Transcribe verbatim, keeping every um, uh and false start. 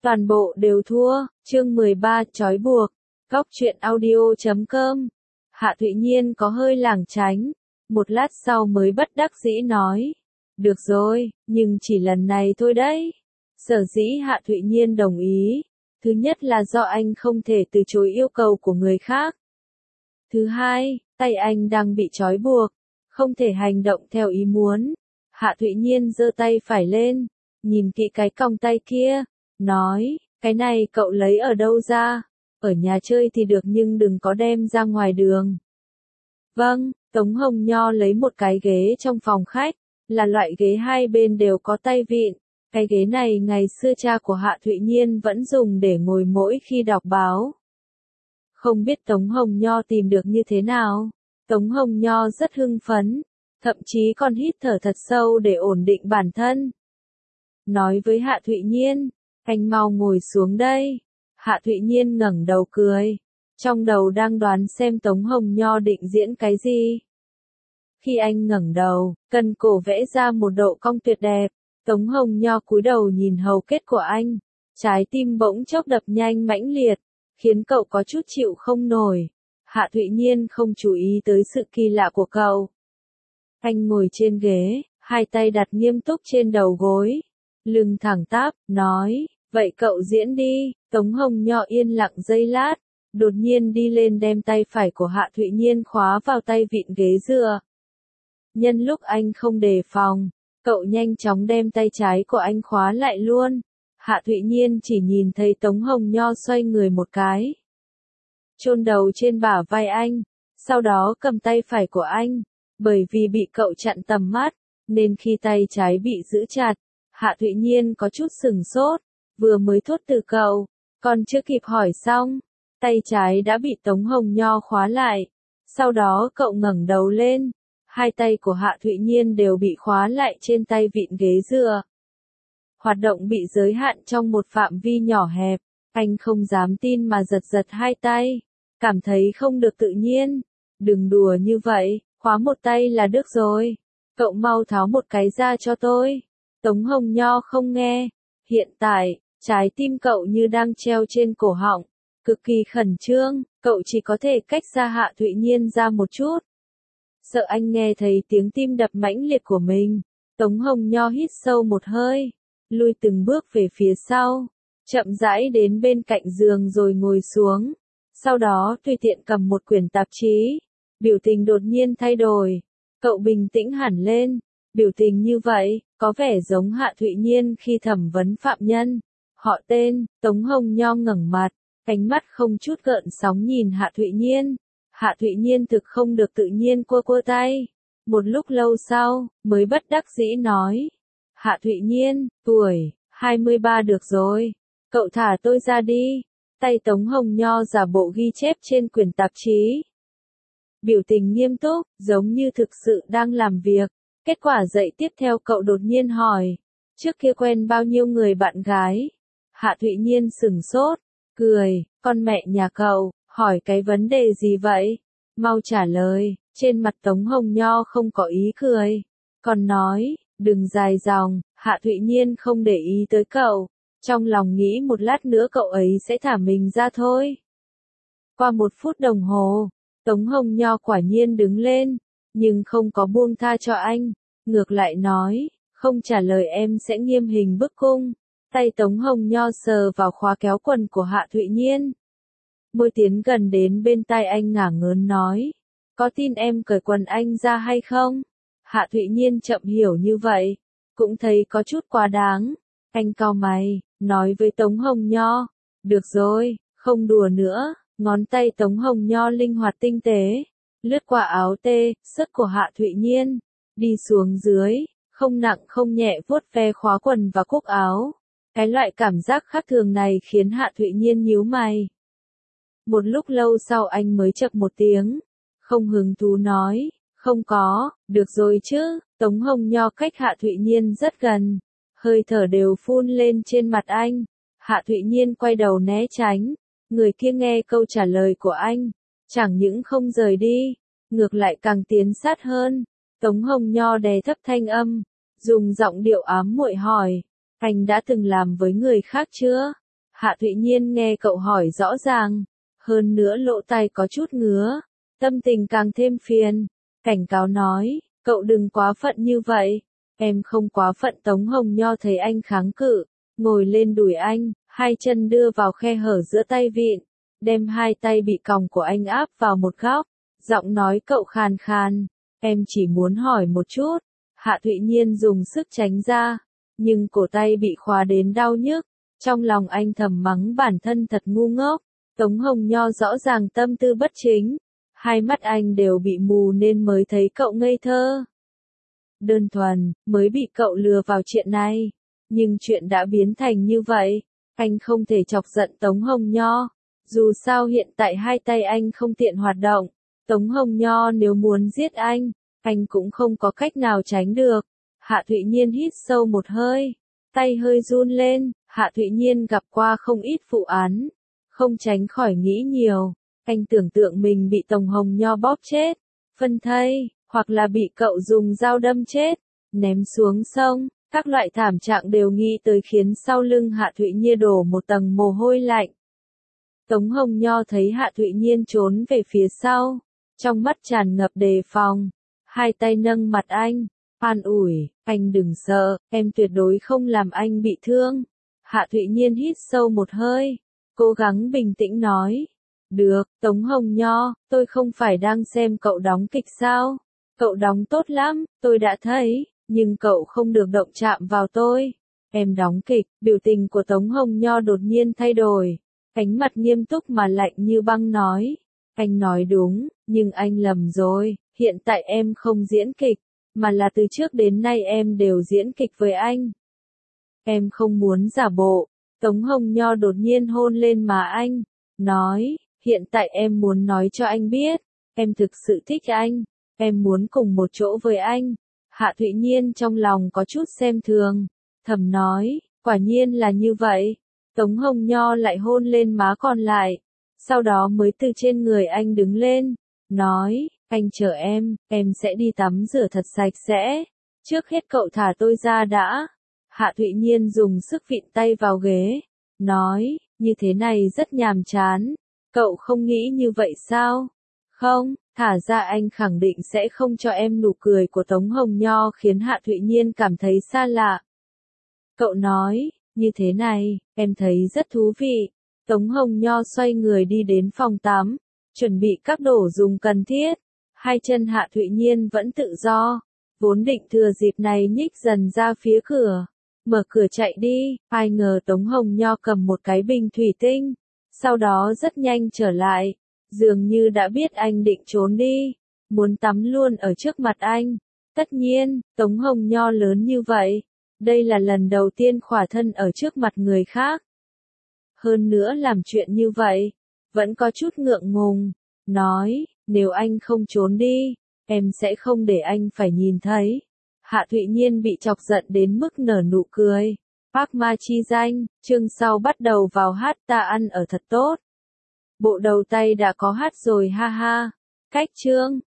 Toàn bộ đều thua, chương mười ba trói buộc, góc truyện audio chấm com. Hạ Thụy Nhiên có hơi lảng tránh, một lát sau mới bất đắc dĩ nói. Được rồi, nhưng chỉ lần này thôi đấy. Sở dĩ Hạ Thụy Nhiên đồng ý. Thứ nhất là do anh không thể từ chối yêu cầu của người khác. Thứ hai, tay anh đang bị trói buộc, không thể hành động theo ý muốn. Hạ Thụy Nhiên giơ tay phải lên, nhìn kỹ cái còng tay kia, nói, cái này cậu lấy ở đâu ra? Ở nhà chơi thì được nhưng đừng có đem ra ngoài đường. Vâng, Tống Hồng Nho lấy một cái ghế trong phòng khách, là loại ghế hai bên đều có tay vịn. Cái ghế này ngày xưa cha của Hạ Thụy Nhiên vẫn dùng để ngồi mỗi khi đọc báo. Không biết Tống Hồng Nho tìm được như thế nào? Tống Hồng Nho rất hưng phấn, thậm chí còn hít thở thật sâu để ổn định bản thân. Nói với Hạ Thụy Nhiên, anh mau ngồi xuống đây. Hạ Thụy Nhiên ngẩng đầu cười, trong đầu đang đoán xem Tống Hồng Nho định diễn cái gì. Khi anh ngẩng đầu, cần cổ vẽ ra một độ cong tuyệt đẹp, Tống Hồng Nho cúi đầu nhìn hầu kết của anh, trái tim bỗng chốc đập nhanh mãnh liệt, khiến cậu có chút chịu không nổi. Hạ Thụy Nhiên không chú ý tới sự kỳ lạ của cậu. Anh ngồi trên ghế, hai tay đặt nghiêm túc trên đầu gối, lưng thẳng tắp, nói, vậy cậu diễn đi. Tống Hồng Nho yên lặng giây lát, đột nhiên đi lên đem tay phải của Hạ Thụy Nhiên khóa vào tay vịn ghế dựa. Nhân lúc anh không đề phòng, cậu nhanh chóng đem tay trái của anh khóa lại luôn. Hạ Thụy Nhiên chỉ nhìn thấy Tống Hồng Nho xoay người một cái, chôn đầu trên bả vai anh, sau đó cầm tay phải của anh. Bởi vì bị cậu chặn tầm mắt, nên khi tay trái bị giữ chặt, Hạ Thụy Nhiên có chút sửng sốt, vừa mới thốt từ cậu, còn chưa kịp hỏi xong, tay trái đã bị Tống Hồng Nho khóa lại. Sau đó cậu ngẩng đầu lên, hai tay của Hạ Thụy Nhiên đều bị khóa lại trên tay vịn ghế dựa. Hoạt động bị giới hạn trong một phạm vi nhỏ hẹp, anh không dám tin mà giật giật hai tay, cảm thấy không được tự nhiên. Đừng đùa như vậy, khóa một tay là được rồi. Cậu mau tháo một cái ra cho tôi. Tống Hồng Nho không nghe. Hiện tại, trái tim cậu như đang treo trên cổ họng, cực kỳ khẩn trương, cậu chỉ có thể cách xa Hạ Thụy Nhiên ra một chút. Sợ anh nghe thấy tiếng tim đập mãnh liệt của mình, Tống Hồng Nho hít sâu một hơi, lui từng bước về phía sau, chậm rãi đến bên cạnh giường rồi ngồi xuống. Sau đó tùy tiện cầm một quyển tạp chí, biểu tình đột nhiên thay đổi, cậu bình tĩnh hẳn lên. Biểu tình như vậy, có vẻ giống Hạ Thụy Nhiên khi thẩm vấn phạm nhân. Họ tên, Tống Hồng Nho ngẩng mặt, ánh mắt không chút gợn sóng nhìn Hạ Thụy Nhiên. Hạ Thụy Nhiên thực không được tự nhiên cua cua tay. Một lúc lâu sau, mới bất đắc dĩ nói. Hạ Thụy Nhiên, tuổi, hai mươi ba được rồi. Cậu thả tôi ra đi. Tay Tống Hồng Nho giả bộ ghi chép trên quyển tạp chí. Biểu tình nghiêm túc, giống như thực sự đang làm việc. Kết quả dậy tiếp theo cậu đột nhiên hỏi. Trước kia quen bao nhiêu người bạn gái? Hạ Thụy Nhiên sửng sốt, cười, con mẹ nhà cậu, hỏi cái vấn đề gì vậy? Mau trả lời. Trên mặt Tống Hồng Nho không có ý cười, còn nói, đừng dài dòng. Hạ Thụy Nhiên không để ý tới cậu, trong lòng nghĩ một lát nữa cậu ấy sẽ thả mình ra thôi. Qua một phút đồng hồ, Tống Hồng Nho quả nhiên đứng lên, nhưng không có buông tha cho anh, ngược lại nói, không trả lời em sẽ nghiêm hình bức cung. Tay Tống Hồng Nho sờ vào khóa kéo quần của Hạ Thụy Nhiên. Môi tiến gần đến bên tai anh ngả ngớn nói, có tin em cởi quần anh ra hay không? Hạ Thụy Nhiên chậm hiểu như vậy, cũng thấy có chút quá đáng. Anh cau mày, nói với Tống Hồng Nho, được rồi, không đùa nữa. Ngón tay Tống Hồng Nho linh hoạt tinh tế, lướt qua áo tê, sất của Hạ Thụy Nhiên, đi xuống dưới, không nặng không nhẹ vuốt ve khóa quần và cúc áo. Cái loại cảm giác khác thường này khiến Hạ Thụy Nhiên nhíu mày. Một lúc lâu sau anh mới chậc một tiếng, không hứng thú nói, không có, được rồi chứ. Tống Hồng Nho cách Hạ Thụy Nhiên rất gần, hơi thở đều phun lên trên mặt anh. Hạ Thụy Nhiên quay đầu né tránh, người kia nghe câu trả lời của anh, chẳng những không rời đi, ngược lại càng tiến sát hơn. Tống Hồng Nho đè thấp thanh âm, dùng giọng điệu ám muội hỏi, anh đã từng làm với người khác chưa? Hạ Thụy Nhiên nghe cậu hỏi rõ ràng, hơn nữa lỗ tai có chút ngứa, tâm tình càng thêm phiền, cảnh cáo nói, cậu đừng quá phận như vậy, em không quá phận. Tống Hồng Nho thấy anh kháng cự, ngồi lên đùi anh, hai chân đưa vào khe hở giữa tay vịn, đem hai tay bị còng của anh áp vào một góc, giọng nói cậu khàn khàn, em chỉ muốn hỏi một chút. Hạ Thụy Nhiên dùng sức tránh ra, nhưng cổ tay bị khóa đến đau nhức, trong lòng anh thầm mắng bản thân thật ngu ngốc. Tống Hồng Nho rõ ràng tâm tư bất chính, hai mắt anh đều bị mù nên mới thấy cậu ngây thơ, đơn thuần, mới bị cậu lừa vào chuyện này. Nhưng chuyện đã biến thành như vậy, anh không thể chọc giận Tống Hồng Nho. Dù sao hiện tại hai tay anh không tiện hoạt động, Tống Hồng Nho nếu muốn giết anh, anh cũng không có cách nào tránh được. Hạ Thụy Nhiên hít sâu một hơi, tay hơi run lên. Hạ Thụy Nhiên gặp qua không ít vụ án, không tránh khỏi nghĩ nhiều. Anh tưởng tượng mình bị Tống Hồng Nho bóp chết, phân thây, hoặc là bị cậu dùng dao đâm chết, ném xuống sông. Các loại thảm trạng đều nghĩ tới khiến sau lưng Hạ Thụy Nhiên đổ một tầng mồ hôi lạnh. Tống Hồng Nho thấy Hạ Thụy Nhiên trốn về phía sau, trong mắt tràn ngập đề phòng, hai tay nâng mặt anh, an ủi, anh đừng sợ, em tuyệt đối không làm anh bị thương. Hạ Thụy Nhiên hít sâu một hơi, cố gắng bình tĩnh nói, được, Tống Hồng Nho, tôi không phải đang xem cậu đóng kịch sao, cậu đóng tốt lắm, tôi đã thấy, nhưng cậu không được động chạm vào tôi. Em đóng kịch. Biểu tình của Tống Hồng Nho đột nhiên thay đổi, ánh mặt nghiêm túc mà lạnh như băng nói, anh nói đúng, nhưng anh lầm rồi, hiện tại em không diễn kịch, mà là từ trước đến nay em đều diễn kịch với anh. Em không muốn giả bộ. Tống Hồng Nho đột nhiên hôn lên má anh, nói, hiện tại em muốn nói cho anh biết, em thực sự thích anh, em muốn cùng một chỗ với anh. Hạ Thụy Nhiên trong lòng có chút xem thường, thầm nói, quả nhiên là như vậy. Tống Hồng Nho lại hôn lên má còn lại, sau đó mới từ trên người anh đứng lên, nói, anh chờ em, em sẽ đi tắm rửa thật sạch sẽ, trước hết cậu thả tôi ra đã. Hạ Thụy Nhiên dùng sức vịn tay vào ghế, nói, như thế này rất nhàm chán, cậu không nghĩ như vậy sao? Không, thả ra anh khẳng định sẽ không cho em. Nụ cười của Tống Hồng Nho khiến Hạ Thụy Nhiên cảm thấy xa lạ. Cậu nói, như thế này, em thấy rất thú vị. Tống Hồng Nho xoay người đi đến phòng tắm, chuẩn bị các đồ dùng cần thiết. Hai chân Hạ Thụy Nhiên vẫn tự do, vốn định thừa dịp này nhích dần ra phía cửa, mở cửa chạy đi, ai ngờ Tống Hồng Nho cầm một cái bình thủy tinh, sau đó rất nhanh trở lại, dường như đã biết anh định trốn đi, muốn tắm luôn ở trước mặt anh. Tất nhiên, Tống Hồng Nho lớn như vậy, đây là lần đầu tiên khỏa thân ở trước mặt người khác. Hơn nữa làm chuyện như vậy, vẫn có chút ngượng ngùng, nói, nếu anh không trốn đi, em sẽ không để anh phải nhìn thấy. Hạ Thụy Nhiên bị chọc giận đến mức nở nụ cười. Park Ma chi danh, chương sau bắt đầu vào hát ta ăn ở thật tốt. Bộ đầu tay đã có hát rồi ha ha. Cách chương